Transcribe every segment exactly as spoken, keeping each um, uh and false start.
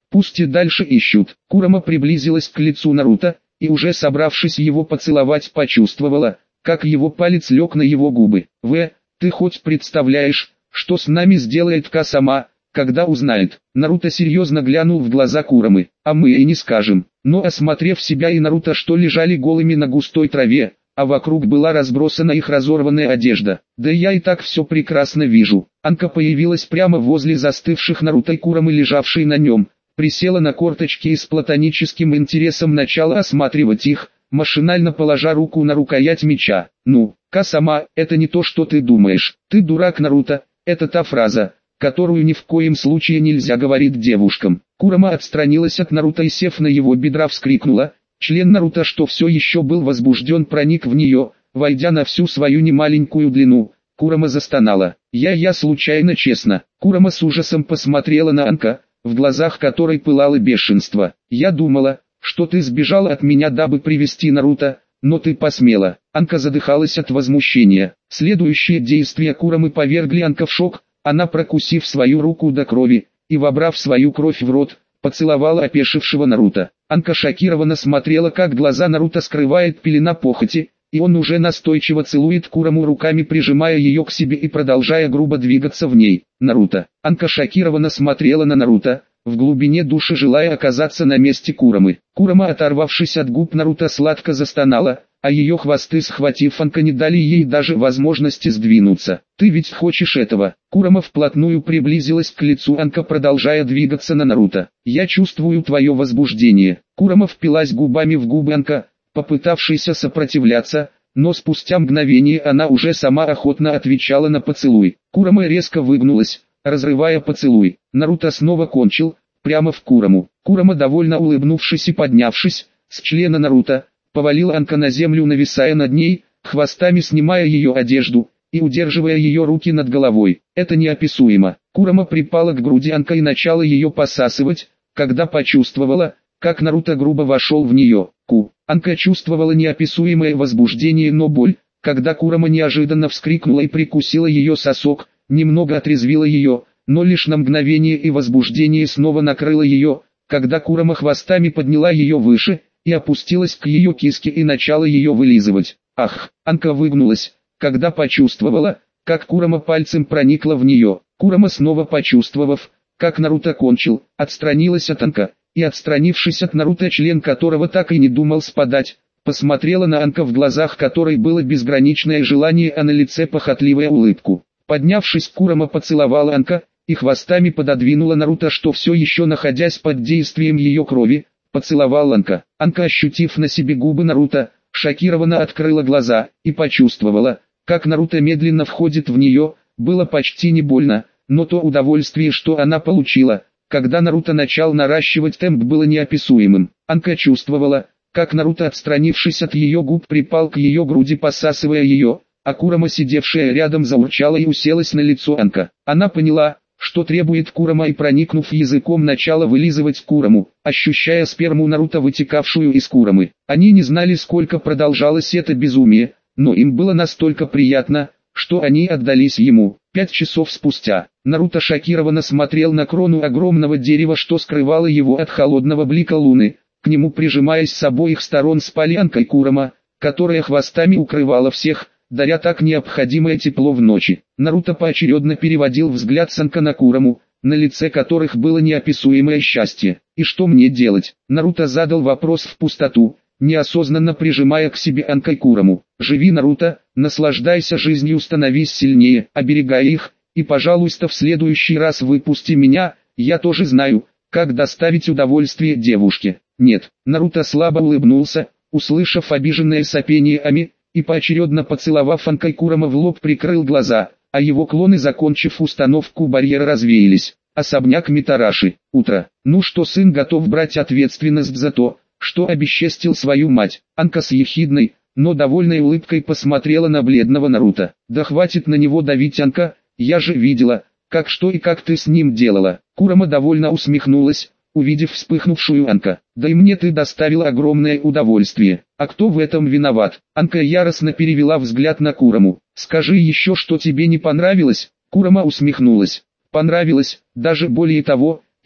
Пусть и дальше ищут. Курама приблизилась к лицу Наруто, и уже собравшись его поцеловать, почувствовала, как его палец лег на его губы. «В, ты хоть представляешь, что с нами сделает Ка-сама, когда узнает?» Наруто серьезно глянул в глаза Курамы. «А мы и не скажем». Но осмотрев себя и Наруто, что лежали голыми на густой траве, а вокруг была разбросана их разорванная одежда. «Да я и так все прекрасно вижу». Анка появилась прямо возле застывших Наруто и Курамы, лежавшей на нем, присела на корточки и с платоническим интересом начала осматривать их, машинально положа руку на рукоять меча. «Ну, Ка-сама, это не то, что ты думаешь. Ты дурак, Наруто». Это та фраза, которую ни в коем случае нельзя говорить девушкам. Курама отстранилась от Наруто и, сев на его бедра, вскрикнула. Член Наруто, что все еще был возбужден, проник в нее, войдя на всю свою немаленькую длину. Курама застонала. «Я-я случайно, честно». Курама с ужасом посмотрела на Анка, в глазах которой пылало бешенство. «Я думала, что ты сбежала от меня, дабы привести Наруто, но ты посмела». Анка задыхалась от возмущения. Следующие действия Курамы повергли Анка в шок. Она, прокусив свою руку до крови и вобрав свою кровь в рот, поцеловала опешившего Наруто. Анка шокированно смотрела, как глаза Наруто скрывает пелена похоти, и он уже настойчиво целует Кураму руками, прижимая ее к себе и продолжая грубо двигаться в ней. Наруто. Анка шокированно смотрела на Наруто, в глубине души желая оказаться на месте Курамы. Курама, оторвавшись от губ Наруто, сладко застонала, а ее хвосты, схватив Анка, не дали ей даже возможности сдвинуться. «Ты ведь хочешь этого?» Курама вплотную приблизилась к лицу Анка, продолжая двигаться на Наруто. «Я чувствую твое возбуждение». Курама впилась губами в губы Анка, попытавшейся сопротивляться, но спустя мгновение она уже сама охотно отвечала на поцелуй. Курама резко выгнулась, разрывая поцелуй. Наруто снова кончил, прямо в Кураму. Курама, довольно улыбнувшись и поднявшись с члена Наруто, повалил Анка на землю, нависая над ней, хвостами снимая ее одежду и удерживая ее руки над головой. Это неописуемо. Курама припала к груди Анка и начала ее посасывать, когда почувствовала, как Наруто грубо вошел в нее. Ку. Анка чувствовала неописуемое возбуждение, но боль, когда Курама неожиданно вскрикнула и прикусила ее сосок, немного отрезвила ее, но лишь на мгновение, и возбуждение снова накрыло ее, когда Курама хвостами подняла ее выше и опустилась к ее киске и начала ее вылизывать. Ах! Анка выгнулась, когда почувствовала, как Курама пальцем проникла в нее. Курама, снова почувствовав, как Наруто кончил, отстранилась от Анка, и, отстранившись от Наруто, член которого так и не думал спадать, посмотрела на Анка, в глазах которой было безграничное желание, а на лице похотливая улыбку. Поднявшись, Курама поцеловала Анка и хвостами пододвинула Наруто, что все еще, находясь под действием ее крови, поцеловал Анка. Анка, ощутив на себе губы Наруто, шокированно открыла глаза и почувствовала, как Наруто медленно входит в нее. Было почти не больно, но то удовольствие, что она получила, когда Наруто начал наращивать темп, было неописуемым. Анка чувствовала, как Наруто, отстранившись от ее губ, припал к ее груди, посасывая ее, а Курама, сидевшая рядом, заурчала и уселась на лицо Анка. Она поняла, что требует Курама, и, проникнув языком, начала вылизывать Кураму, ощущая сперму Наруто, вытекавшую из Курамы. Они не знали, сколько продолжалось это безумие, но им было настолько приятно, что они отдались ему. Пять часов спустя, Наруто шокированно смотрел на крону огромного дерева, что скрывало его от холодного блика луны. К нему, прижимаясь с обоих сторон, спали Анка и Курама, которая хвостами укрывала всех, даря так необходимое тепло в ночи. Наруто поочередно переводил взгляд с Анка на Кураму, на лице которых было неописуемое счастье. «И что мне делать?» Наруто задал вопрос в пустоту, неосознанно прижимая к себе Анка и Кураму. «Живи, Наруто, наслаждайся жизнью, становись сильнее, оберегай их, и, пожалуйста, в следующий раз выпусти меня, я тоже знаю, как доставить удовольствие девушке». «Нет». Наруто слабо улыбнулся, услышав обиженное сопение Ами, и, поочередно поцеловав Анка и Курама в лоб, прикрыл глаза, а его клоны, закончив установку барьера, развеялись. Особняк Митараши. Утро. «Ну что, сын готов брать ответственность за то, что обесчестил свою мать?» Анка с ехидной, но довольной улыбкой посмотрела на бледного Наруто. «Да хватит на него давить, Анка, я же видела, как что и как ты с ним делала». Курама довольно усмехнулась, увидев вспыхнувшую Анка. «Да и мне ты доставила огромное удовольствие. А кто в этом виноват?» Анка яростно перевела взгляд на Кураму. «Скажи еще, что тебе не понравилось?» Курама усмехнулась. «Понравилось, даже более того,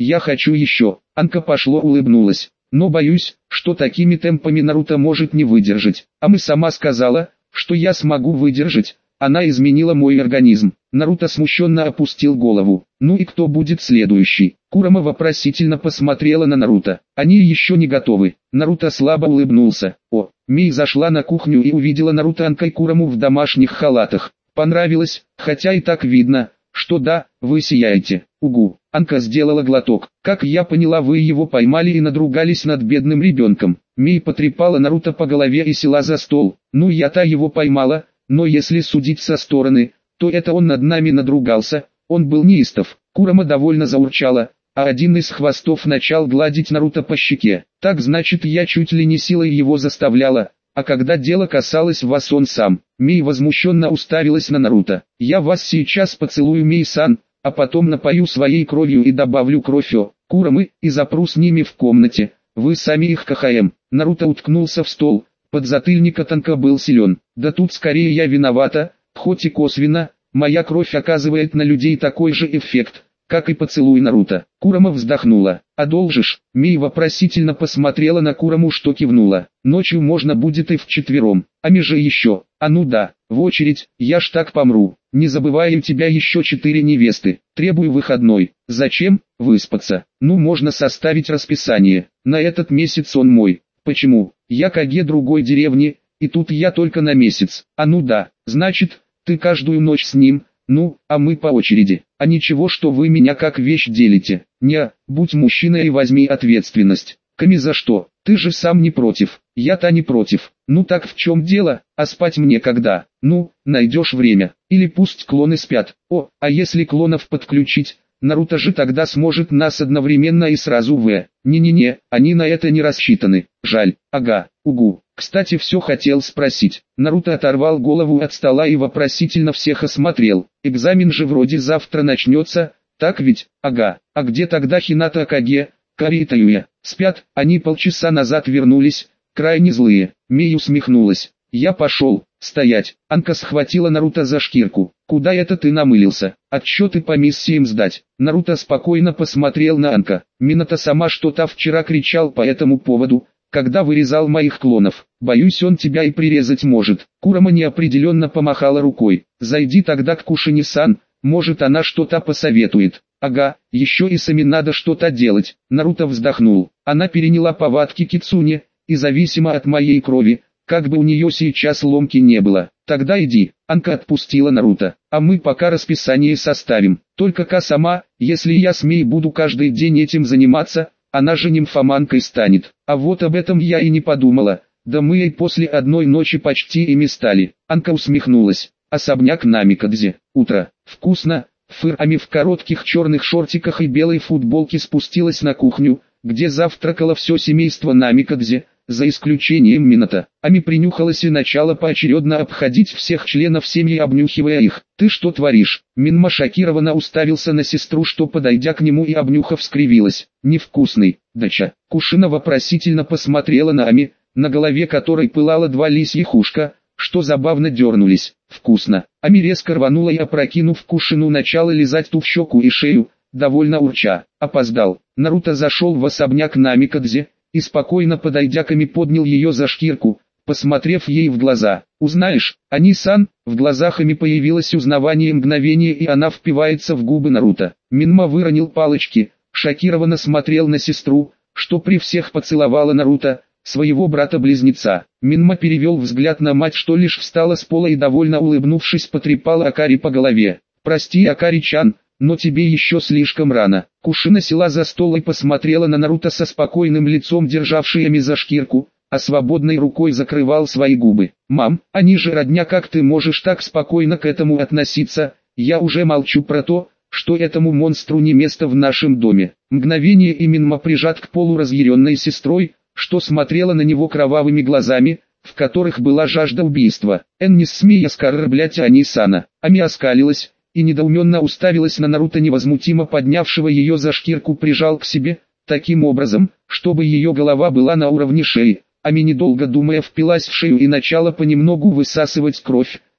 я хочу еще. Анка пошло улыбнулась. Но боюсь, что такими темпами Наруто может не выдержать. А мы сама сказала, что я смогу выдержать. Она изменила мой организм. Наруто смущенно опустил голову. Ну и кто будет следующий? Курама вопросительно посмотрела на Наруто. Они еще не готовы. Наруто слабо улыбнулся. О, Мей зашла на кухню и увидела Наруто, Анка и Кураму в домашних халатах. Понравилось, хотя и так видно, что да, вы сияете. Угу. Анка сделала глоток. Как я поняла, вы его поймали и надругались над бедным ребенком. Мей потрепала Наруто по голове и села за стол. Ну я-то его поймала, но если судить со стороны, то это он над нами надругался, он был неистов. Курама довольно заурчала, а один из хвостов начал гладить Наруто по щеке. Так значит, я чуть ли не силой его заставляла, а когда дело касалось вас, он сам. Мей возмущенно уставилась на Наруто. Я вас сейчас поцелую, Мей-сан, а потом напою своей кровью и добавлю кровь О Курамы и запру с ними в комнате. Вы сами их КХМ. Наруто уткнулся в стол. Подзатыльник от Анка был силен. Да тут скорее я виновата, хоть и косвенно, моя кровь оказывает на людей такой же эффект, как и поцелуй Наруто. Курама вздохнула. «Одолжишь?» Мей вопросительно посмотрела на Кураму, что кивнула. «Ночью можно будет и вчетвером, а меже еще. А ну да, в очередь, я ж так помру. Не забывай, у тебя еще четыре невесты. Требую выходной. Зачем? Выспаться. Ну можно составить расписание. На этот месяц он мой. Почему? Я Каге другой деревни, и тут я только на месяц. А ну да, значит, ты каждую ночь с ним, ну, а мы по очереди. А ничего, что вы меня как вещь делите. Не, будь мужчиной и возьми ответственность. Ками за что? Ты же сам не против. Я-то не против. Ну так в чем дело? А спать мне когда? Ну, найдешь время. Или пусть клоны спят. О, а если клонов подключить? Наруто же тогда сможет нас одновременно и сразу в. Не-не-не, они на это не рассчитаны. Жаль. Ага, угу. Кстати, все хотел спросить. Наруто оторвал голову от стола и вопросительно всех осмотрел. Экзамен же вроде завтра начнется, так ведь? Ага. А где тогда Хината, Каге, Кари и Таюя? Спят, они полчаса назад вернулись, крайне злые. Мей усмехнулась. Я пошел. Стоять. Анка схватила Наруто за шкирку. Куда это ты намылился? Отчеты по миссиям сдать. Наруто спокойно посмотрел на Анка. Минато сама что-то вчера кричал по этому поводу, когда вырезал моих клонов. Боюсь, он тебя и прирезать может. Курама неопределенно помахала рукой. Зайди тогда к Кушини-сан, может она что-то посоветует. Ага, еще и сами надо что-то делать. Наруто вздохнул. Она переняла повадки Кицуне, и зависимо от моей крови, как бы у нее сейчас ломки не было. Тогда иди. Анка отпустила Наруто. А мы пока расписание составим. Только Ка сама, если я с Мей буду каждый день этим заниматься, она же нимфоманкой станет. А вот об этом я и не подумала. Да мы и после одной ночи почти ими стали. Анка усмехнулась. Особняк Намикадзе. Утро. Вкусно. Фыр Ами в коротких черных шортиках и белой футболке спустилась на кухню, где завтракало все семейство Намикадзе, за исключением Минато. Ами принюхалась и начала поочередно обходить всех членов семьи, обнюхивая их. «Ты что творишь?» Минма шокированно уставился на сестру, что, подойдя к нему и обнюхав, скривилась. «Невкусный, дача». Кушина вопросительно посмотрела на Ами, на голове которой пылало два лисьих ушка, что забавно дернулись. «Вкусно». Ами резко рванула и, опрокинув Кушину, начала лизать ту в щеку и шею, довольно урча. Опоздал. Наруто зашел в особняк Намикадзе, и спокойно подойдя к Ами, поднял ее за шкирку, посмотрев ей в глаза. «Узнаешь, Ани-сан?» В глазах Ами появилось узнавание мгновения, и она впивается в губы Наруто. Минма выронил палочки, шокированно смотрел на сестру, что при всех поцеловала Наруто, своего брата-близнеца. Минма перевел взгляд на мать, что лишь встала с пола и, довольно улыбнувшись, потрепала Акари по голове. «Прости, Акари-чан, но тебе еще слишком рано». Кушина села за стол и посмотрела на Наруто со спокойным лицом, державший Ами за шкирку, а свободной рукой закрывал свои губы. «Мам, они же родня, как ты можешь так спокойно к этому относиться? Я уже молчу про то, что этому монстру не место в нашем доме». Мгновение и Минма прижат к полу разъяренной сестрой, что смотрела на него кровавыми глазами, в которых была жажда убийства. «Эн, не смей оскорблять Ани-сана». Ами оскалилась и недоуменно уставилась на Наруто, невозмутимо поднявшего ее за шкирку, прижал к себе, таким образом, чтобы ее голова была на уровне шеи. Ами, недолго думая, впилась в шею и начала понемногу высасывать кровь,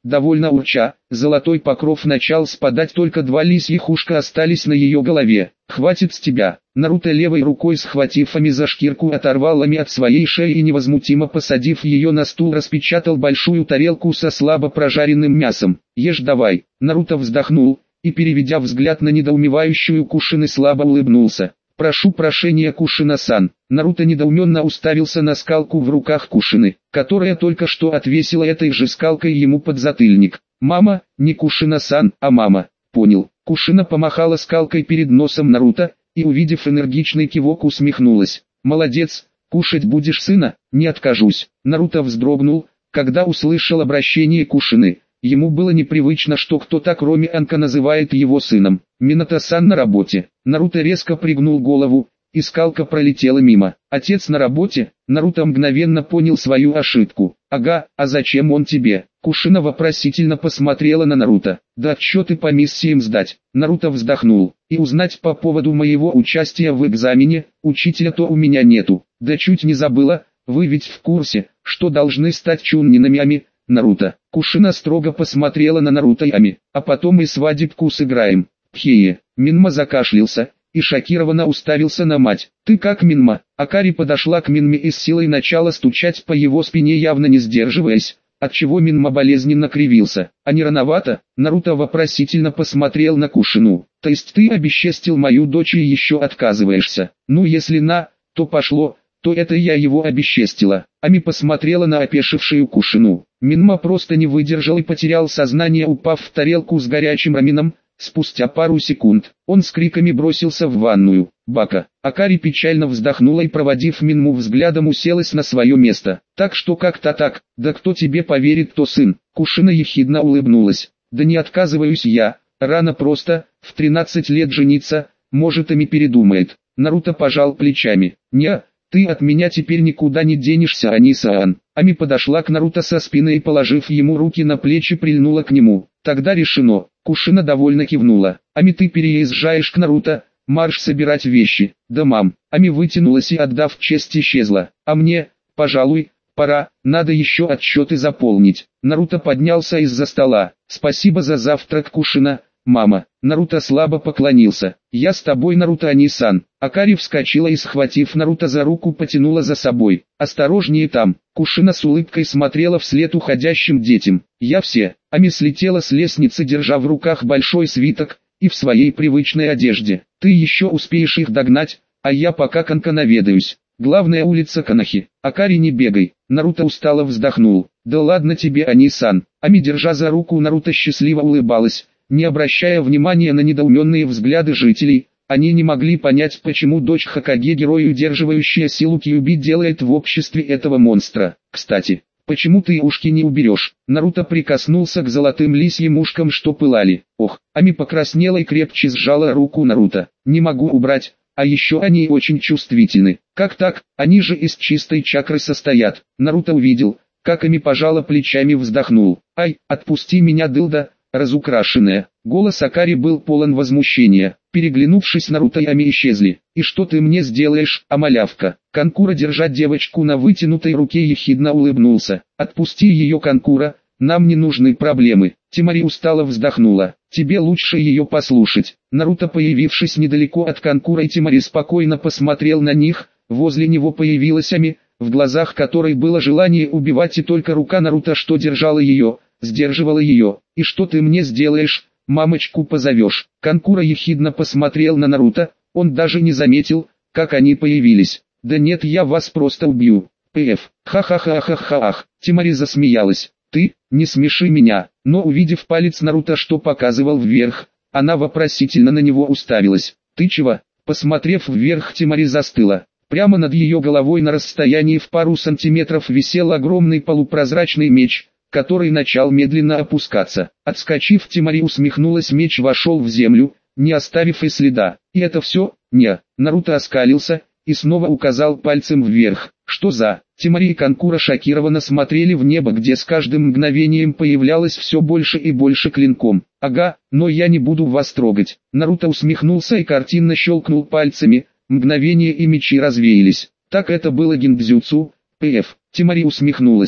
довольно урча, золотой покров начал спадать, только два лисьих ушка остались на ее голове. «Хватит с тебя!» Наруто левой рукой схватив Ами за шкирку, оторвал Ами от своей шеи и невозмутимо посадив ее на стул, распечатал большую тарелку со слабо прожаренным мясом. «Ешь давай!» Наруто вздохнул и, переведя взгляд на недоумевающую Кушины, слабо улыбнулся. «Прошу прощения, Кушина-сан». Наруто недоуменно уставился на скалку в руках Кушины, которая только что отвесила этой же скалкой ему подзатыльник. «Мама, не Кушина-сан, а мама». «Понял». Кушина помахала скалкой перед носом Наруто и, увидев энергичный кивок, усмехнулась. «Молодец, кушать будешь, сына?» «Не откажусь». Наруто вздрогнул, когда услышал обращение Кушины. Ему было непривычно, что кто-то кроме Анка называет его сыном. «Минато-сан на работе». Наруто резко пригнул голову, и скалка пролетела мимо. «Отец на работе?» Наруто мгновенно понял свою ошибку. «Ага, а зачем он тебе?» Кушина вопросительно посмотрела на Наруто. «Да отчеты по миссиям сдать». Наруто вздохнул. «И узнать по поводу моего участия в экзамене, учителя-то у меня нету». «Да чуть не забыла, вы ведь в курсе, что должны стать чуннинами, Наруто». Кушина строго посмотрела на Наруто и Ами. «А потом и свадебку сыграем». «Пхее». Минма закашлялся и шокированно уставился на мать. «Ты как, Минма?» Акари подошла к Минме и с силой начала стучать по его спине, явно не сдерживаясь, отчего Минма болезненно кривился. «А не рановато?» Наруто вопросительно посмотрел на Кушину. «То есть ты обесчестил мою дочь и еще отказываешься?» «Ну если на, то пошло, то это я его обесчестила». Ами посмотрела на опешившую Кушину. Минма просто не выдержал и потерял сознание, упав в тарелку с горячим раменом. Спустя пару секунд, он с криками бросился в ванную. «Бака!» Акари печально вздохнула и, проводив Минму взглядом, уселась на свое место. «Так что как-то так, да кто тебе поверит, кто сын?» Кушина ехидно улыбнулась. «Да не отказываюсь я, рано просто, в тринадцать лет жениться, может, Ами передумает». Наруто пожал плечами. «Не, ты от меня теперь никуда не денешься, Ани-сан». Ами подошла к Наруто со спины и, положив ему руки на плечи, прильнула к нему. «Тогда решено». Кушина довольно кивнула. «Ами, ты переезжаешь к Наруто, марш собирать вещи». «Да, мам». Ами вытянулась и, отдав честь, исчезла. «А мне, пожалуй, пора, надо еще отчеты заполнить». Наруто поднялся из-за стола. «Спасибо за завтрак, Кушина, мама». Наруто слабо поклонился. «Я с тобой, Наруто, Ани-сан». Акари вскочила и, схватив Наруто за руку, потянула за собой. «Осторожнее там». Кушина с улыбкой смотрела вслед уходящим детям. «Я все». Ами слетела с лестницы, держа в руках большой свиток, и в своей привычной одежде. «Ты еще успеешь их догнать, а я пока Канка наведаюсь. Главная улица Канахи. Акари, не бегай». Наруто устало вздохнул. «Да ладно тебе, Ани-сан». Ами, держа за руку Наруто, счастливо улыбалась, не обращая внимания на недоуменные взгляды жителей. Они не могли понять, почему дочь Хокаге, герой, удерживающая силу Кьюби, делает в обществе этого монстра. «Кстати, почему ты ушки не уберешь?» Наруто прикоснулся к золотым лисьим ушкам, что пылали. «Ох!» Ами покраснела и крепче сжала руку Наруто. «Не могу убрать, а еще они очень чувствительны». «Как так? Они же из чистой чакры состоят». Наруто увидел, как Ами пожала плечами, вздохнул. «Ай, отпусти меня, дылда, разукрашенная». Голос Акари был полон возмущения. Переглянувшись, Наруто и Ами исчезли. «И что ты мне сделаешь, а малявка?» Канкура, держа девочку на вытянутой руке, ехидно улыбнулся. «Отпусти ее, Канкура, нам не нужны проблемы». Тимари устало вздохнула. «Тебе лучше ее послушать». Наруто, появившись недалеко от Канкура и Тимари, спокойно посмотрел на них. Возле него появилась Ами, в глазах которой было желание убивать, и только рука Наруто, что держала ее, сдерживала ее. «И что ты мне сделаешь? Мамочку позовешь?» Канкура ехидно посмотрел на Наруто, он даже не заметил, как они появились. «Да нет, я вас просто убью». «Пф, ха-ха-ха-ха-ха-ах». Тимари засмеялась. «Ты, не смеши меня». Но, увидев палец Наруто, что показывал вверх, она вопросительно на него уставилась. «Ты чего?» Посмотрев вверх, Тимари застыла. Прямо над ее головой на расстоянии в пару сантиметров висел огромный полупрозрачный меч, который начал медленно опускаться. Отскочив, Тимари усмехнулась, меч вошел в землю, не оставив и следа. «И это все?» «Не». Наруто оскалился и снова указал пальцем вверх. «Что за?» Тимари и Канкура шокированно смотрели в небо, где с каждым мгновением появлялось все больше и больше клинком. «Ага, но я не буду вас трогать». Наруто усмехнулся и картинно щелкнул пальцами, мгновение и мечи развеялись. «Так это было гиндзюцу, пф». Тимари усмехнулась.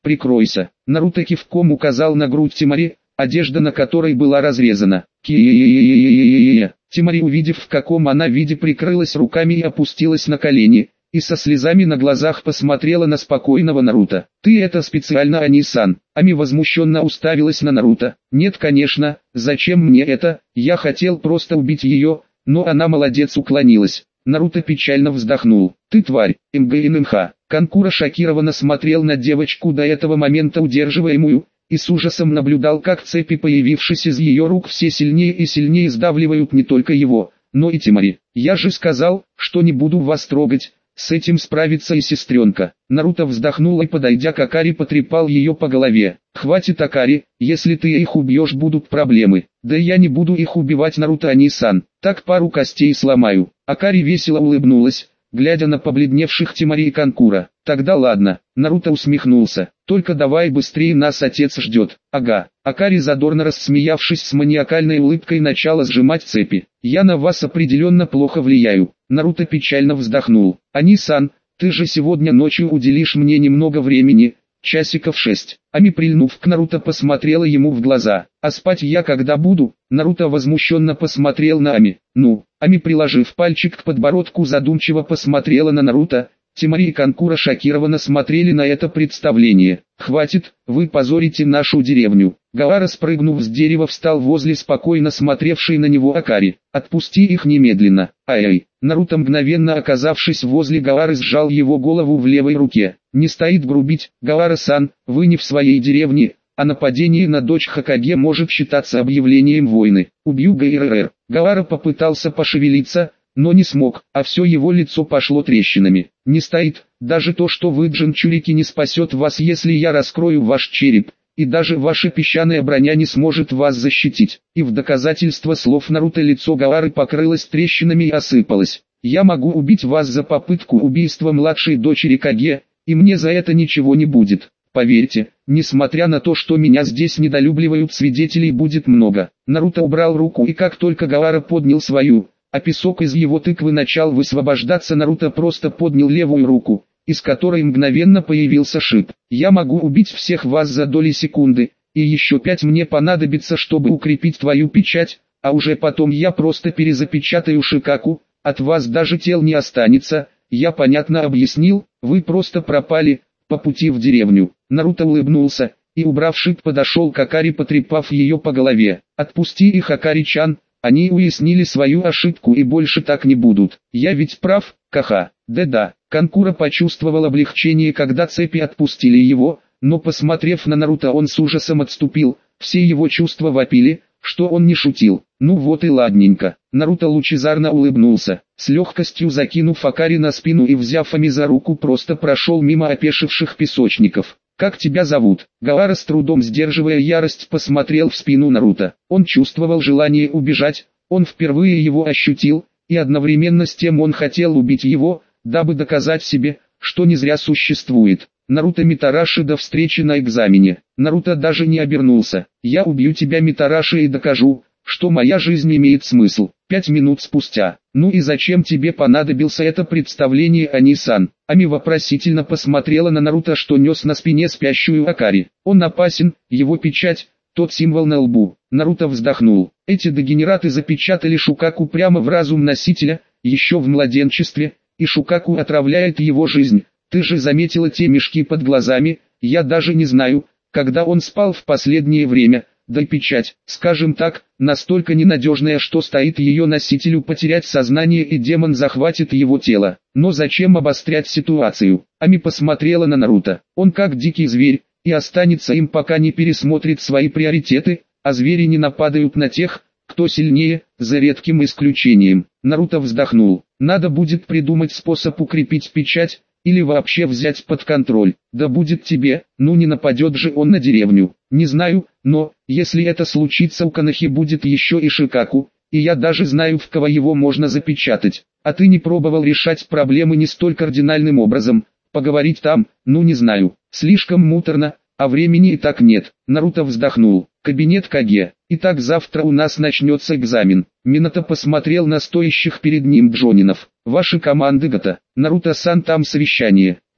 прикройся. Наруто кивком указал на грудь Темари, одежда на которой была разрезана. Ки-е-е-е-е-е-е-е. Темари, увидев, в каком она виде, прикрылась руками и опустилась на колени, и со слезами на глазах посмотрела на спокойного Наруто. «Ты это специально, Ани-сан?» Ами возмущенно уставилась на Наруто. «Нет, конечно, зачем мне это? Я хотел просто убить ее, но она молодец, уклонилась». Наруто печально вздохнул. «Ты тварь, МГНМХ». Канкура шокированно смотрел на девочку, до этого момента удерживаемую, и с ужасом наблюдал, как цепи, появившись из ее рук, все сильнее и сильнее сдавливают не только его, но и Темари. «Я же сказал, что не буду вас трогать, с этим справится и сестренка». Наруто вздохнул и, подойдя к Акари, потрепал ее по голове. «Хватит, Акари, если ты их убьешь, будут проблемы». «Да я не буду их убивать, Наруто Ани-сан, так пару костей сломаю». Акари весело улыбнулась, глядя на побледневших Темари и Канкура. «Тогда ладно». Наруто усмехнулся. «Только давай быстрее, нас отец ждет». «Ага». Акари, задорно рассмеявшись, с маниакальной улыбкой начала сжимать цепи. «Я на вас определенно плохо влияю». Наруто печально вздохнул. «Ани-сан, ты же сегодня ночью уделишь мне немного времени, часиков шесть». Ами, прильнув к Наруто, посмотрела ему в глаза. «А спать я когда буду?» Наруто возмущенно посмотрел на Ами. «Ну?» Ами, приложив пальчик к подбородку, задумчиво посмотрела на Наруто. Темари и Канкура шокированно смотрели на это представление. «Хватит, вы позорите нашу деревню». Гаара, спрыгнув с дерева, встал возле спокойно смотревшей на него Акари. «Отпусти их немедленно». «Ай-ай». Наруто, мгновенно оказавшись возле Гаары, сжал его голову в левой руке. «Не стоит грубить, Гаара-сан, вы не в своей деревне, а нападение на дочь Хокаге может считаться объявлением войны. Убью ГРР». Гаара попытался пошевелиться, но не смог, а все его лицо пошло трещинами. «Не стоит, даже то, что вы, Джинчурики, не спасет вас, если я раскрою ваш череп, и даже ваша песчаная броня не сможет вас защитить». И в доказательство слов Наруто лицо Гаары покрылось трещинами и осыпалось. «Я могу убить вас за попытку убийства младшей дочери Каге, и мне за это ничего не будет. Поверьте, несмотря на то, что меня здесь недолюбливают, свидетелей будет много». Наруто убрал руку, и как только Гаара поднял свою, а песок из его тыквы начал высвобождаться, Наруто просто поднял левую руку, из которой мгновенно появился шип. «Я могу убить всех вас за доли секунды, и еще пять мне понадобится, чтобы укрепить твою печать, а уже потом я просто перезапечатаю Шикаку, от вас даже тел не останется». «Я понятно объяснил, вы просто пропали по пути в деревню». Наруто улыбнулся, и, убрав шип, подошел к Акари, потрепав ее по голове. «Отпусти их, Акари-чан, они уяснили свою ошибку и больше так не будут. Я ведь прав, Каха?» «Да-да». Канкура почувствовал облегчение, когда цепи отпустили его, но, посмотрев на Наруто, он с ужасом отступил. Все его чувства вопили, что он не шутил. «Ну вот и ладненько». Наруто лучезарно улыбнулся, с легкостью закинув Акари на спину и взяв Ами за руку, просто прошел мимо опешивших песочников. «Как тебя зовут?» Гаара, с трудом сдерживая ярость, посмотрел в спину Наруто. Он чувствовал желание убежать, он впервые его ощутил, и одновременно с тем он хотел убить его, дабы доказать себе, что не зря существует. «Наруто Митараши, до встречи на экзамене». Наруто даже не обернулся. «Я убью тебя, Митараши, и докажу, что моя жизнь имеет смысл». Пять минут спустя. «Ну и зачем тебе понадобился это представление, Ани-сан?» Ами вопросительно посмотрела на Наруто, что нес на спине спящую Акари. «Он опасен, его печать, тот символ на лбу». Наруто вздохнул. «Эти дегенераты запечатали Шукаку прямо в разум носителя, еще в младенчестве, и Шукаку отравляет его жизнь. Ты же заметила те мешки под глазами, я даже не знаю, когда он спал в последнее время». Да и печать, скажем так, настолько ненадежная, что стоит ее носителю потерять сознание и демон захватит его тело. Но зачем обострять ситуацию? Ами посмотрела на Наруто. Он как дикий зверь, и останется им, пока не пересмотрит свои приоритеты, а звери не нападают на тех, кто сильнее, за редким исключением. Наруто вздохнул. Надо будет придумать способ укрепить печать, или вообще взять под контроль. Да будет тебе, ну не нападет же он на деревню. Не знаю, но, если это случится, у Канахи будет еще и Шикаку, и я даже знаю, в кого его можно запечатать. А ты не пробовал решать проблемы не столь кардинальным образом, поговорить там, ну не знаю, слишком муторно, а времени и так нет. Наруто вздохнул. Кабинет Каге. Итак, завтра у нас начнется экзамен. Минато посмотрел на стоящих перед ним джонинов. Ваши команды готовы. Наруто-сан, там совещание.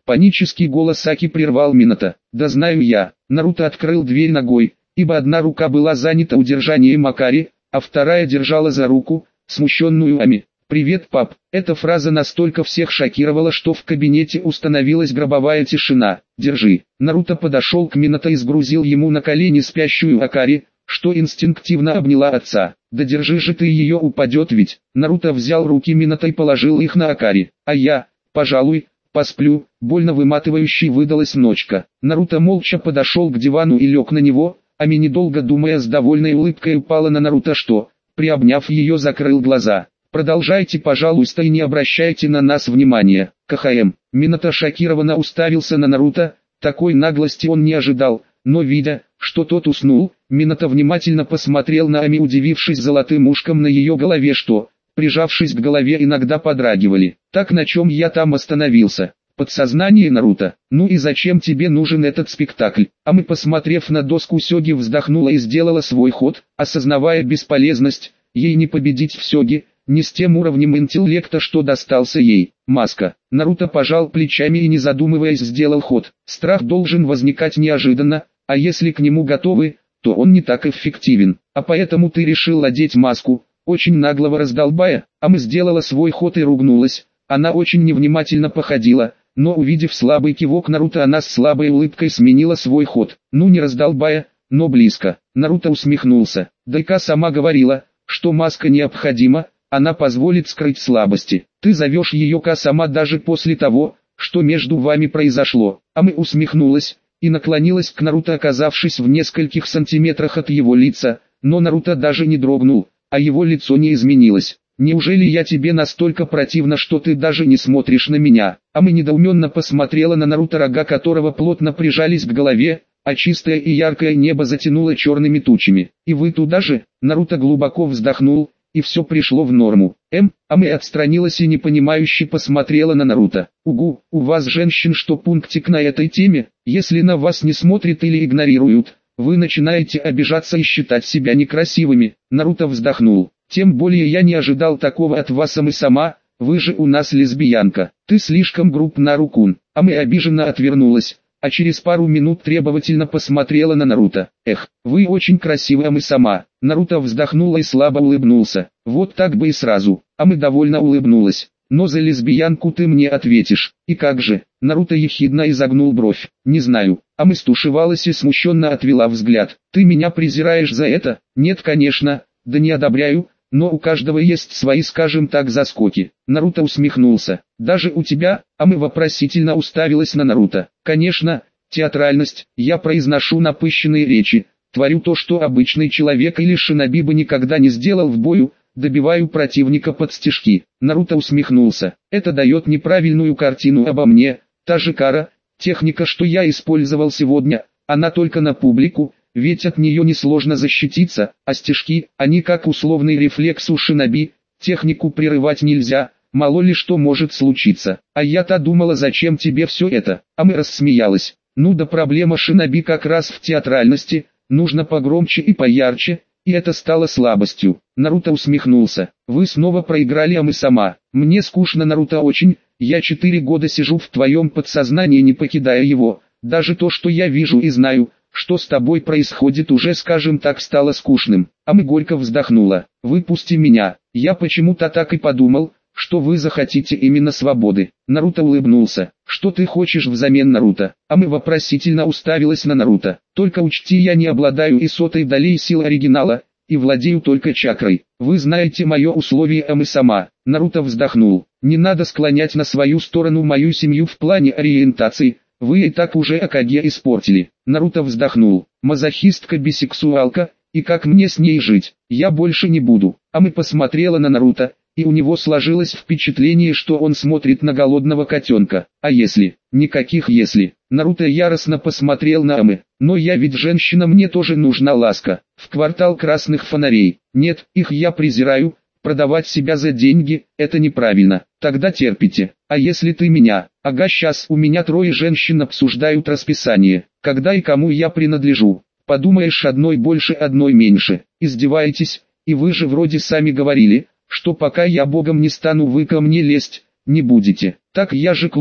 Панический голос Аки прервал Минато. Да знаю я. Наруто открыл дверь ногой, ибо одна рука была занята удержанием Акари, а вторая держала за руку, смущенную Ами. «Привет, пап». Эта фраза настолько всех шокировала, что в кабинете установилась гробовая тишина. «Держи». Наруто подошел к Минато и сгрузил ему на колени спящую Акари, что инстинктивно обняла отца. «Да держи же ты ее, упадет ведь». Наруто взял руки Минато и положил их на Акари. «А я, пожалуй, посплю». Больно выматывающей выдалась ночка. Наруто молча подошел к дивану и лег на него, Ами, недолго думая, с довольной улыбкой упала на Наруто, что, приобняв ее, закрыл глаза. «Продолжайте, пожалуйста, и не обращайте на нас внимания». КХМ. Минато шокированно уставился на Наруто, такой наглости он не ожидал, но видя, что тот уснул, Минато внимательно посмотрел на Ами, удивившись золотым ушком на ее голове, что, прижавшись к голове, иногда подрагивали. «Так на чем я там остановился?» Подсознание Наруто. «Ну и зачем тебе нужен этот спектакль?» Ами, посмотрев на доску сёги, вздохнула и сделала свой ход, осознавая бесполезность, ей не победить в сёге, не с тем уровнем интеллекта, что достался ей. Маска. Наруто пожал плечами и, не задумываясь, сделал ход. Страх должен возникать неожиданно, а если к нему готовы, то он не так эффективен. А поэтому ты решил одеть маску, очень наглого раздолбая. Ами сделала свой ход и ругнулась. Она очень невнимательно походила, но увидев слабый кивок Наруто, она с слабой улыбкой сменила свой ход. Ну не раздолбая, но близко. Наруто усмехнулся. Дайка сама говорила, что маска необходима, она позволит скрыть слабости. Ты зовешь ее Ка-сама даже после того, что между вами произошло. Ами усмехнулась и наклонилась к Наруто, оказавшись в нескольких сантиметрах от его лица, но Наруто даже не дрогнул, а его лицо не изменилось. «Неужели я тебе настолько противна, что ты даже не смотришь на меня?» Ами недоуменно посмотрела на Наруто, рога которого плотно прижались к голове, а чистое и яркое небо затянуло черными тучами. «И вы туда же?» Наруто глубоко вздохнул, и все пришло в норму. М. Ами отстранилась и непонимающе посмотрела на Наруто. «Угу, у вас, женщин, что пунктик на этой теме? Если на вас не смотрят или игнорируют, вы начинаете обижаться и считать себя некрасивыми». Наруто вздохнул. «Тем более я не ожидал такого от вас, Ами сама, вы же у нас лесбиянка. Ты слишком груб, Нару-кун». Ами обиженно отвернулась, а через пару минут требовательно посмотрела на Наруто. «Эх, вы очень красивая, Ами сама». Наруто вздохнула и слабо улыбнулся. «Вот так бы и сразу». Ами довольно улыбнулась. «Но за лесбиянку ты мне ответишь». «И как же?» Наруто ехидно изогнул бровь. «Не знаю». Ами стушевалась и смущенно отвела взгляд. «Ты меня презираешь за это?» «Нет, конечно, да не одобряю. Но у каждого есть свои, скажем так, заскоки». Наруто усмехнулся. «Даже у тебя?» Ами вопросительно уставилась на Наруто. «Конечно, театральность. Я произношу напыщенные речи, творю то, что обычный человек или шиноби бы никогда не сделал в бою, добиваю противника под стишки». Наруто усмехнулся. «Это дает неправильную картину обо мне. Та же кара, техника, что я использовал сегодня, она только на публику. Ведь от нее несложно защититься, а стишки, они как условный рефлекс у шиноби, технику прерывать нельзя, мало ли что может случиться. А я-то думала, зачем тебе все это?» Ами рассмеялась. «Ну да проблема шиноби как раз в театральности, нужно погромче и поярче, и это стало слабостью». Наруто усмехнулся. «Вы снова проиграли, Ами сама. Мне скучно, Наруто, очень, я четыре года сижу в твоем подсознании, не покидая его, даже то, что я вижу и знаю, что с тобой происходит, уже, скажем так, стало скучным». Ами горько вздохнула. «Выпусти меня. Я почему-то так и подумал, что вы захотите именно свободы». Наруто улыбнулся. «Что ты хочешь взамен, Наруто?» Ами вопросительно уставилась на Наруто. «Только учти, я не обладаю и сотой долей сил оригинала, и владею только чакрой. Вы знаете мое условие, Ами сама». Наруто вздохнул. «Не надо склонять на свою сторону мою семью в плане ориентации. Вы и так уже Акаге испортили». Наруто вздохнул. «Мазохистка-бисексуалка, и как мне с ней жить? Я больше не буду». Ами посмотрела на Наруто, и у него сложилось впечатление, что он смотрит на голодного котенка. «А если?» «Никаких если». Наруто яростно посмотрел на Ами. «Но я ведь женщина, мне тоже нужна ласка. В квартал красных фонарей. Нет, их я презираю. Продавать себя за деньги – это неправильно. Тогда терпите. А если ты меня? Ага, сейчас у меня трое женщин обсуждают расписание, когда и кому я принадлежу. Подумаешь, одной больше, одной меньше. Издеваетесь? И вы же вроде сами говорили, что пока я богом не стану, вы ко мне лезть не будете. Так я же клон,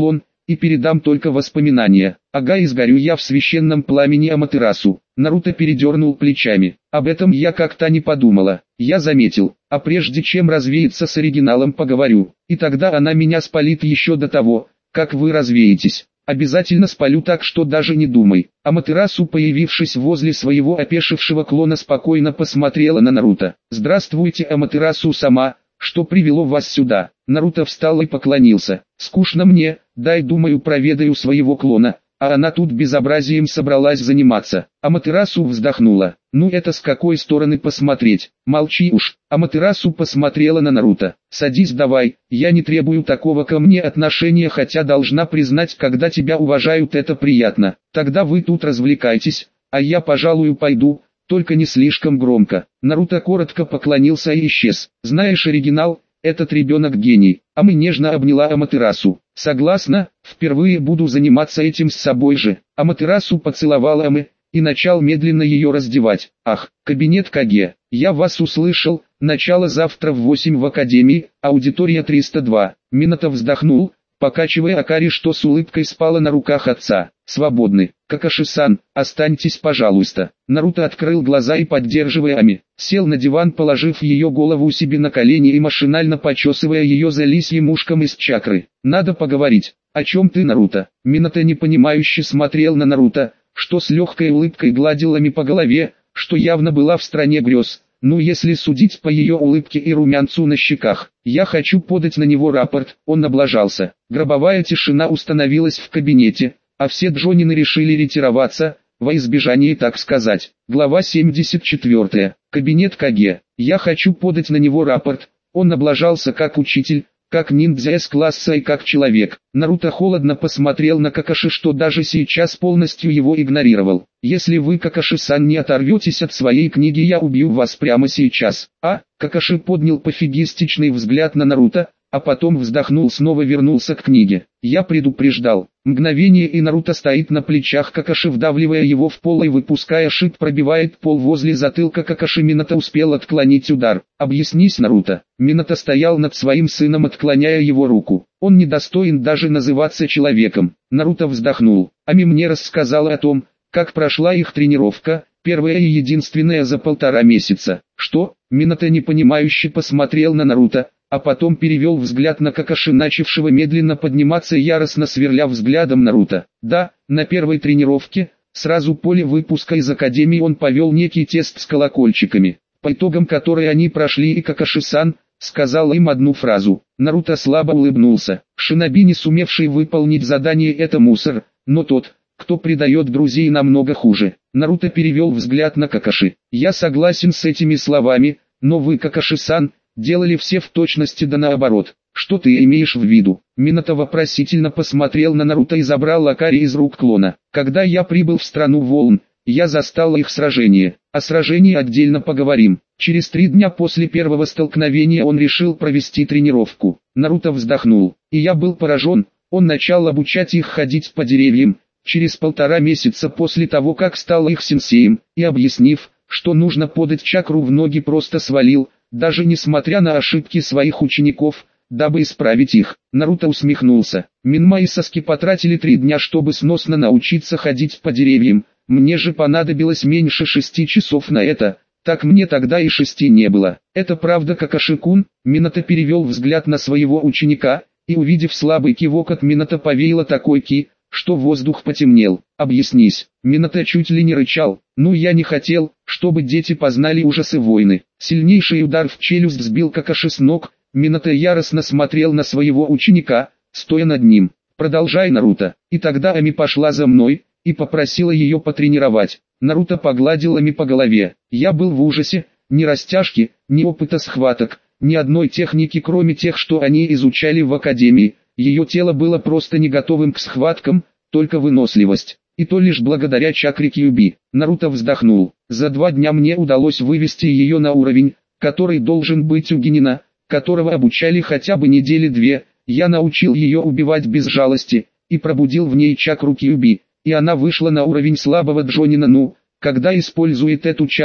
и передам только воспоминания. Ага, и сгорю я в священном пламени Аматерасу. Наруто передернул плечами. Об этом я как-то не подумала. Я заметил, а прежде чем развеяться с оригиналом поговорю, и тогда она меня спалит еще до того, как вы развеетесь. Обязательно спалю, так что даже не думай. Аматерасу, появившись возле своего опешившего клона, спокойно посмотрела на Наруто. Здравствуйте, Аматерасу сама, что привело вас сюда? Наруто встал и поклонился. Скучно мне, дай думаю проведаю своего клона, а она тут безобразием собралась заниматься. Аматерасу вздохнула. Ну это с какой стороны посмотреть? Молчи уж. Аматерасу посмотрела на Наруто. Садись давай, я не требую такого ко мне отношения, хотя должна признать, когда тебя уважают, это приятно. Тогда вы тут развлекайтесь, а я, пожалуй, пойду, только не слишком громко. Наруто коротко поклонился и исчез. Знаешь, оригинал, этот ребенок гений. А мы нежно обняла Аматерасу. Согласна, впервые буду заниматься этим с собой же. Аматерасу поцеловала Аме и начал медленно ее раздевать. Ах, кабинет Каге, я вас услышал, начало завтра в восемь в академии, аудитория триста два. Минато вздохнул, покачивая Акари, что с улыбкой спала на руках отца. Свободны. Какаши-сан, останьтесь, пожалуйста. Наруто открыл глаза и, поддерживая Ами, сел на диван, положив ее голову себе на колени и машинально почесывая ее за лисьим ушком из чакры. Надо поговорить. О чем ты, Наруто? Минато непонимающе смотрел на Наруто, что с легкой улыбкой гладил Ами по голове, что явно была в стране грез. Ну, если судить по ее улыбке и румянцу на щеках, я хочу подать на него рапорт. Он облажался. Гробовая тишина установилась в кабинете, а все джонины решили ретироваться, во избежание, так сказать. Глава семьдесят четыре. Кабинет Каге. Я хочу подать на него рапорт. Он облажался как учитель, как ниндзя С-класса и как человек. Наруто холодно посмотрел на Какаши, что даже сейчас полностью его игнорировал. Если вы, Какаши-сан, не оторветесь от своей книги, я убью вас прямо сейчас. А? Какаши поднял пофигистичный взгляд на Наруто, а потом вздохнул, снова вернулся к книге. Я предупреждал. Мгновение, и Наруто стоит на плечах Какаши, вдавливая его в пол и выпуская шип, пробивает пол возле затылка Какаши. Минато успел отклонить удар. Объяснись, Наруто. Минато стоял над своим сыном, отклоняя его руку. Он недостоин даже называться человеком. Наруто вздохнул. Ами мне рассказала о том, как прошла их тренировка, первая и единственная за полтора месяца. Что? Минато непонимающе посмотрел на Наруто, а потом перевел взгляд на Какаши, начавшего медленно подниматься, яростно сверля взглядом Наруто. Да, на первой тренировке, сразу после выпуска из академии, он повел некий тест с колокольчиками, по итогам которой они прошли, и Какаши-сан сказал им одну фразу. Наруто слабо улыбнулся. Шиноби, не сумевший выполнить задание, это мусор, но тот, кто предает друзей, намного хуже. Наруто перевел взгляд на Какаши. Я согласен с этими словами, но вы, Какаши-сан, делали все в точности да наоборот. Что ты имеешь в виду? Минато вопросительно посмотрел на Наруто и забрал Акари из рук клона. Когда я прибыл в страну волн, я застал их сражение. О сражении отдельно поговорим. Через три дня после первого столкновения он решил провести тренировку. Наруто вздохнул. И я был поражен. Он начал обучать их ходить по деревьям, через полтора месяца после того, как стал их сенсеем, и объяснив, что нужно подать чакру в ноги, просто свалил, даже несмотря на ошибки своих учеников, дабы исправить их. Наруто усмехнулся. Минма и Саски потратили три дня, чтобы сносно научиться ходить по деревьям. Мне же понадобилось меньше шести часов на это, так мне тогда и шести не было. Это правда, Какаши-кун? Минато перевел взгляд на своего ученика, и, увидев слабый кивок от Минато, повеяло такой ки, что воздух потемнел. Объяснись. Минато чуть ли не рычал. Ну, я не хотел, чтобы дети познали ужасы войны. Сильнейший удар в челюсть сбил Какаши с ног. Минато яростно смотрел на своего ученика, стоя над ним. Продолжай, Наруто. И тогда Ами пошла за мной и попросила ее потренировать. Наруто погладил Ами по голове. Я был в ужасе. Ни растяжки, ни опыта схваток, ни одной техники, кроме тех, что они изучали в академии. Ее тело было просто не готовым к схваткам, только выносливость. И то лишь благодаря чакре Кьюби. Наруто вздохнул. За два дня мне удалось вывести ее на уровень, который должен быть у Генина, которого обучали хотя бы недели две. Я научил ее убивать без жалости, и пробудил в ней чакру Кьюби, и она вышла на уровень слабого джонина. Ну, когда использует эту чакру,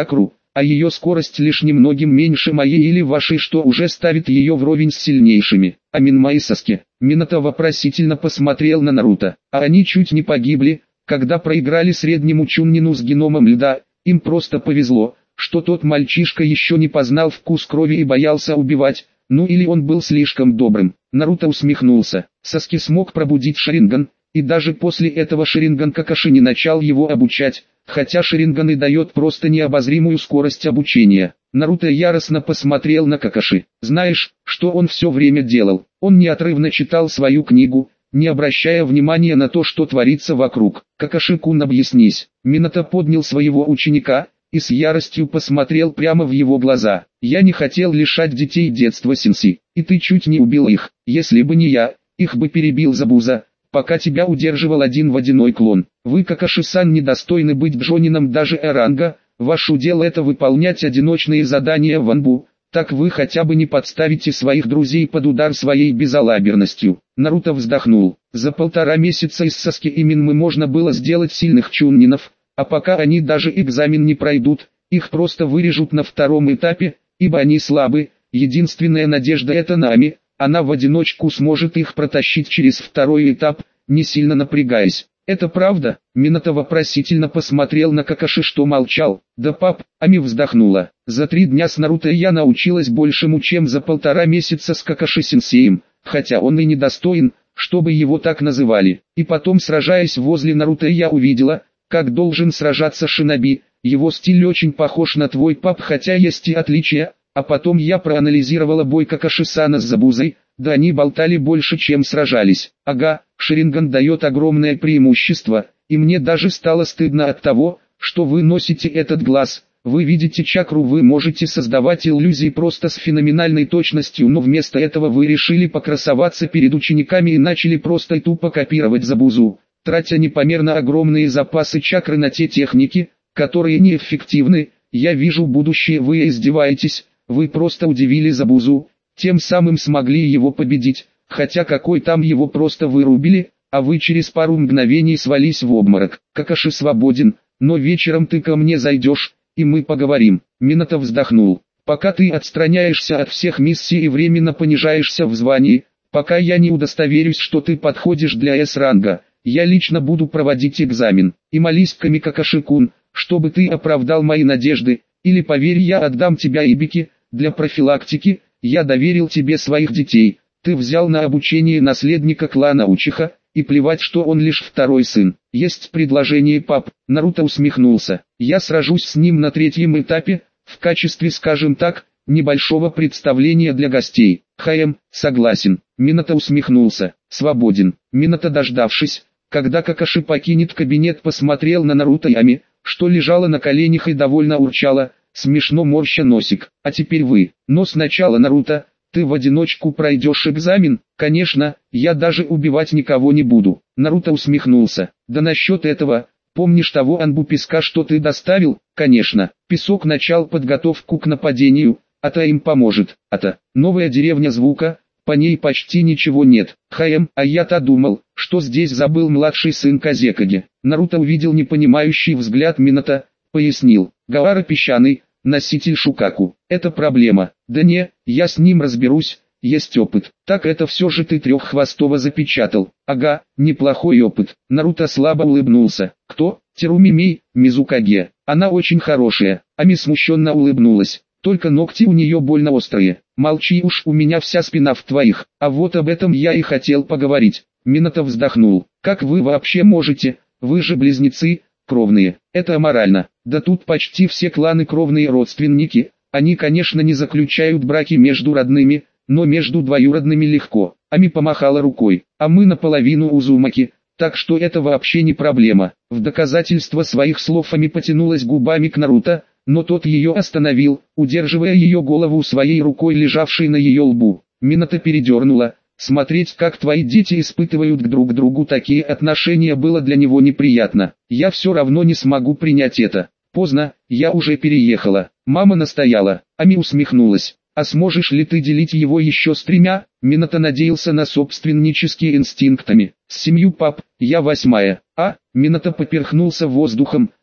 а ее скорость лишь немногим меньше моей или вашей, что уже ставит ее вровень с сильнейшими. Амин мои Саске. Минато вопросительно посмотрел на Наруто. А они чуть не погибли, когда проиграли среднему чуннину с геномом льда. Им просто повезло, что тот мальчишка еще не познал вкус крови и боялся убивать, ну или он был слишком добрым. Наруто усмехнулся. Саски смог пробудить Шаринган, и даже после этого Шаринган Какаши не начал его обучать, хотя Шаринган и дает просто необозримую скорость обучения. Наруто яростно посмотрел на Какаши. Знаешь, что он все время делал? Он неотрывно читал свою книгу, не обращая внимания на то, что творится вокруг. Какаши-кун, объяснись. Минато поднял своего ученика и с яростью посмотрел прямо в его глаза. Я не хотел лишать детей детства, Сенси, и ты чуть не убил их. Если бы не я, их бы перебил Забуза, пока тебя удерживал один водяной клон. Вы, Какаши-сан, недостойны быть джонином даже Эранга. Ваш удел это выполнять одиночные задания в Анбу. Так вы хотя бы не подставите своих друзей под удар своей безалаберностью. Наруто вздохнул. За полтора месяца из Саски и Минмы можно было сделать сильных чуннинов, а пока они даже экзамен не пройдут, их просто вырежут на втором этапе, ибо они слабы. Единственная надежда это Нами, она в одиночку сможет их протащить через второй этап, не сильно напрягаясь. Это правда? Минато вопросительно посмотрел на Какаши, что молчал. Да пап, Ами вздохнула. За три дня с Наруто я научилась большему, чем за полтора месяца с Какаши-сенсеем, хотя он и недостоин, чтобы его так называли. И потом, сражаясь возле Наруто, я увидела, как должен сражаться шиноби. Его стиль очень похож на твой, пап, хотя есть и отличия. А потом я проанализировала бой Какаши-сана с Забузой. Да они болтали больше, чем сражались. Ага, Шаринган дает огромное преимущество, и мне даже стало стыдно от того, что вы носите этот глаз. Вы видите чакру, вы можете создавать иллюзии просто с феноменальной точностью, но вместо этого вы решили покрасоваться перед учениками и начали просто и тупо копировать Забузу, тратя непомерно огромные запасы чакры на те техники, которые неэффективны. Я вижу будущее, вы издеваетесь, вы просто удивили Забузу. Тем самым смогли его победить, хотя какой там его просто вырубили, а вы через пару мгновений свались в обморок. Какаши свободен, но вечером ты ко мне зайдешь, и мы поговорим. Минато вздохнул. Пока ты отстраняешься от всех миссий и временно понижаешься в звании, пока я не удостоверюсь, что ты подходишь для С-ранга, я лично буду проводить экзамен. И молись Ками Какаши-кун, чтобы ты оправдал мои надежды, или поверь, я отдам тебя Ибики, для профилактики. Я доверил тебе своих детей, ты взял на обучение наследника клана Учиха, и плевать, что он лишь второй сын. Есть предложение, пап. Наруто усмехнулся. Я сражусь с ним на третьем этапе, в качестве, скажем так, небольшого представления для гостей. Хаем, согласен. Минато усмехнулся. Свободен. Минато, дождавшись, когда Какаши покинет кабинет, посмотрел на Наруто и Ами, что лежала на коленях и довольно урчала, смешно морща носик. А теперь вы. Но сначала, Наруто, ты в одиночку пройдешь экзамен? Конечно, я даже убивать никого не буду. Наруто усмехнулся. Да насчет этого, помнишь того Анбу песка, что ты доставил? Конечно. Песок начал подготовку к нападению, а-то им поможет. А-то, новая деревня звука, по ней почти ничего нет. Хаем, а я-то думал, что здесь забыл младший сын Казекаги. Наруто увидел непонимающий взгляд Минато, пояснил. Гаара песчаный, носитель Шукаку. Это проблема. Да не, я с ним разберусь, есть опыт. Так это все же ты треххвостого запечатал. Ага, неплохой опыт. Наруто слабо улыбнулся. Кто? Терумимей, Мизукаге. Она очень хорошая. Ами смущенно улыбнулась. Только ногти у нее больно острые. Молчи уж, у меня вся спина в твоих. А вот об этом я и хотел поговорить. Минато вздохнул. Как вы вообще можете? Вы же близнецы, кровные. Это аморально. Да тут почти все кланы кровные родственники. Они, конечно, не заключают браки между родными, но между двоюродными легко. Ами помахала рукой. А мы наполовину Узумаки, так что это вообще не проблема. В доказательство своих слов Ами потянулась губами к Наруто, но тот ее остановил, удерживая ее голову своей рукой, лежавшей на ее лбу. Минато передернула. Смотреть, как твои дети испытывают друг к другу такие отношения, было для него неприятно. Я все равно не смогу принять это. Поздно, я уже переехала. Мама настояла. Ами усмехнулась. А сможешь ли ты делить его еще с тремя? Минато надеялся на собственнические инстинктами. С семью, пап, я восьмая. А? Минато поперхнулся воздухом,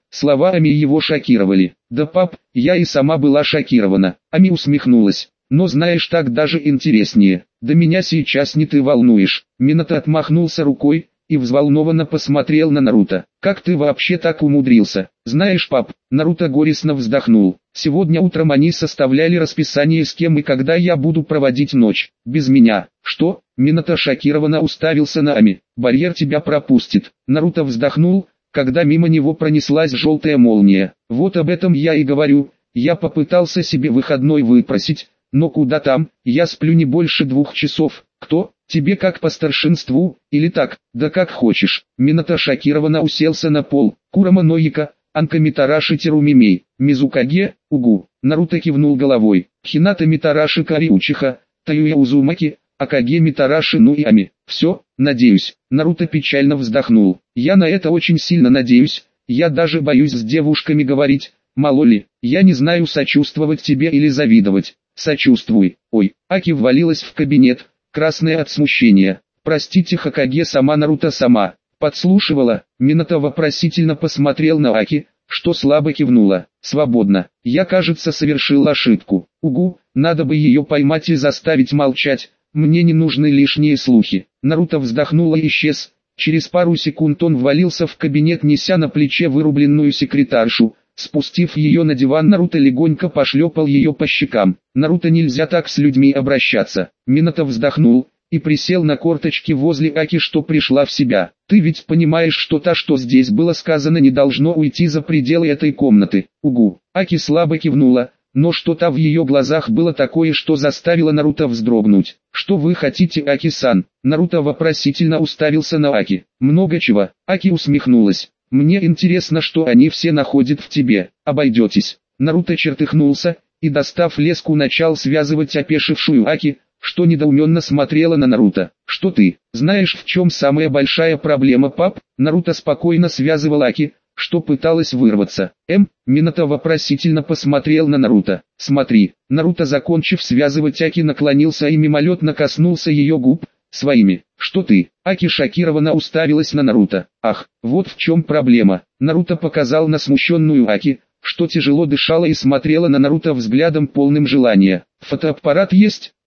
Слова Ами его шокировали. Да пап, я и сама была шокирована. Ами усмехнулась. Но знаешь, так даже интереснее. Да меня сейчас не ты волнуешь. Минато отмахнулся рукой и взволнованно посмотрел на Наруто. Как ты вообще так умудрился? Знаешь, пап, Наруто горестно вздохнул. Сегодня утром они составляли расписание, с кем и когда я буду проводить ночь. Без меня. Что? Минато шокированно уставился на Ами. Барьер тебя пропустит. Наруто вздохнул, когда мимо него пронеслась желтая молния. Вот об этом я и говорю. Я попытался себе выходной выпросить, но куда там, я сплю не больше двух часов. Кто? Тебе как по старшинству, или так, да как хочешь. Минато шокированно уселся на пол. Курама Ноика, Анка Митараши Терумимей, Мизукаге, Угу. Наруто кивнул головой. Хината Митараши Кариучиха, Таюя Узумаки, Акаге Митараши ну и Ами. Все, надеюсь. Наруто печально вздохнул. Я на это очень сильно надеюсь. Я даже боюсь с девушками говорить. Мало ли, я не знаю, сочувствовать тебе или завидовать. Сочувствуй. Ой, Аки ввалилась в кабинет, красная от смущения. Простите, Хокаге сама, Наруто сама. Подслушивала. Минато вопросительно посмотрел на Аки, что слабо кивнула. Свободно. Я, кажется, совершил ошибку. Угу, надо бы ее поймать и заставить молчать. Мне не нужны лишние слухи. Наруто вздохнул и исчез. Через пару секунд он ввалился в кабинет, неся на плече вырубленную секретаршу. Спустив ее на диван, Наруто легонько пошлепал ее по щекам. Наруто, нельзя так с людьми обращаться. Минато вздохнул и присел на корточки возле Аки, что пришла в себя. Ты ведь понимаешь, что то, что здесь было сказано, не должно уйти за пределы этой комнаты. Угу. Аки слабо кивнула, но что-то в ее глазах было такое, что заставило Наруто вздрогнуть. Что вы хотите, Аки-сан? Наруто вопросительно уставился на Аки. Много чего. Аки усмехнулась. Мне интересно, что они все находят в тебе. Обойдетесь. Наруто чертыхнулся и, достав леску, начал связывать опешившую Аки, что недоуменно смотрела на Наруто. Что ты, знаешь, в чем самая большая проблема, пап? Наруто спокойно связывал Аки, что пыталась вырваться. М. Минато вопросительно посмотрел на Наруто. Смотри. Наруто, закончив связывать Аки, наклонился и мимолетно коснулся ее губ своими. Что ты? Аки шокированно уставилась на Наруто. Ах, вот в чем проблема. Наруто показал на смущенную Аки, что тяжело дышала и смотрела на Наруто взглядом полным желания. Фотоаппарат есть?